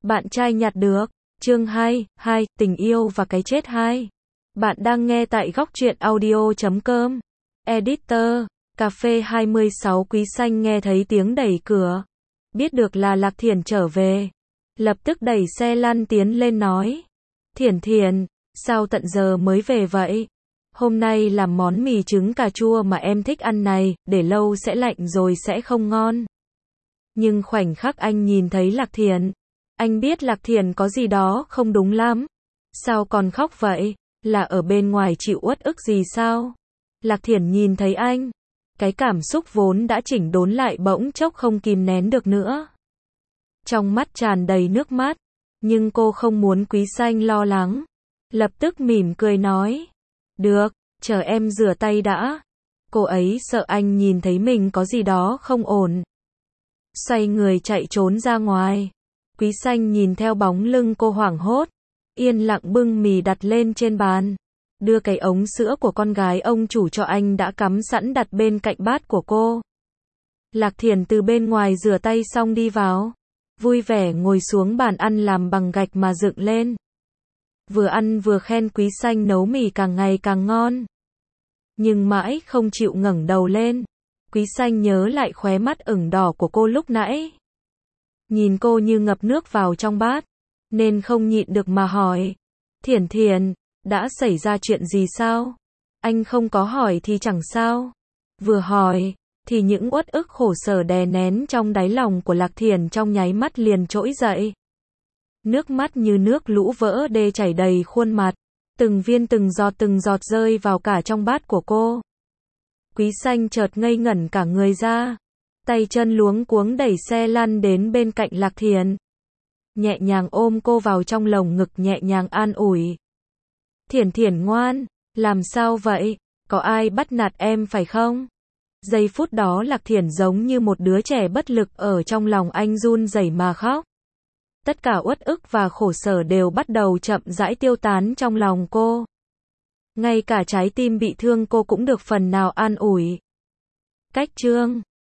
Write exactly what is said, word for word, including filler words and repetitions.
Bạn trai nhặt được. Chương hai, hai, tình yêu và cái chết hai. Bạn đang nghe tại góc truyện audio chấm com. Editor, cà phê hai mươi sáu Quý Xanh nghe thấy tiếng đẩy cửa. Biết được là Lạc Thiển trở về. Lập tức đẩy xe lăn tiến lên nói. Thiển Thiển, sao tận giờ mới về vậy? Hôm nay làm món mì trứng cà chua mà em thích ăn này, để lâu sẽ lạnh rồi sẽ không ngon. Nhưng khoảnh khắc anh nhìn thấy Lạc Thiển, anh biết Lạc Thiển có gì đó không đúng lắm. Sao còn khóc vậy? Là ở bên ngoài chịu uất ức gì sao? Lạc Thiển nhìn thấy anh, cái cảm xúc vốn đã chỉnh đốn lại bỗng chốc không kìm nén được nữa. Trong mắt tràn đầy nước mắt, nhưng cô không muốn Quý Xanh lo lắng. Lập tức mỉm cười nói, được, chờ em rửa tay đã. Cô ấy sợ anh nhìn thấy mình có gì đó không ổn. Xoay người chạy trốn ra ngoài. Quý Xanh nhìn theo bóng lưng cô hoảng hốt, yên lặng bưng mì đặt lên trên bàn, đưa cái ống sữa của con gái ông chủ cho anh đã cắm sẵn đặt bên cạnh bát của cô. Lạc Thiển từ bên ngoài rửa tay xong đi vào, vui vẻ ngồi xuống bàn ăn làm bằng gạch mà dựng lên. Vừa ăn vừa khen Quý Xanh nấu mì càng ngày càng ngon. Nhưng mãi không chịu ngẩng đầu lên. Quý Xanh nhớ lại khóe mắt ửng đỏ của cô lúc nãy. Nhìn cô như ngập nước vào trong bát, nên không nhịn được mà hỏi. Thiển Thiển, đã xảy ra chuyện gì sao? Anh không có hỏi thì chẳng sao. Vừa hỏi, thì những uất ức khổ sở đè nén trong đáy lòng của Lạc Thiển trong nháy mắt liền trỗi dậy. Nước mắt như nước lũ vỡ đê chảy đầy khuôn mặt, từng viên từng giọt từng giọt rơi vào cả trong bát của cô. Quý Xanh chợt ngây ngẩn cả người ra, tay chân luống cuống đẩy xe lăn đến bên cạnh Lạc Thiển. Nhẹ nhàng ôm cô vào trong lồng ngực nhẹ nhàng an ủi. Thiển Thiển ngoan, làm sao vậy? Có ai bắt nạt em phải không? Giây phút đó Lạc Thiển giống như một đứa trẻ bất lực ở trong lòng anh run rẩy mà khóc. Tất cả uất ức và khổ sở đều bắt đầu chậm rãi tiêu tán trong lòng cô. Ngay cả trái tim bị thương cô cũng được phần nào an ủi. Cách chương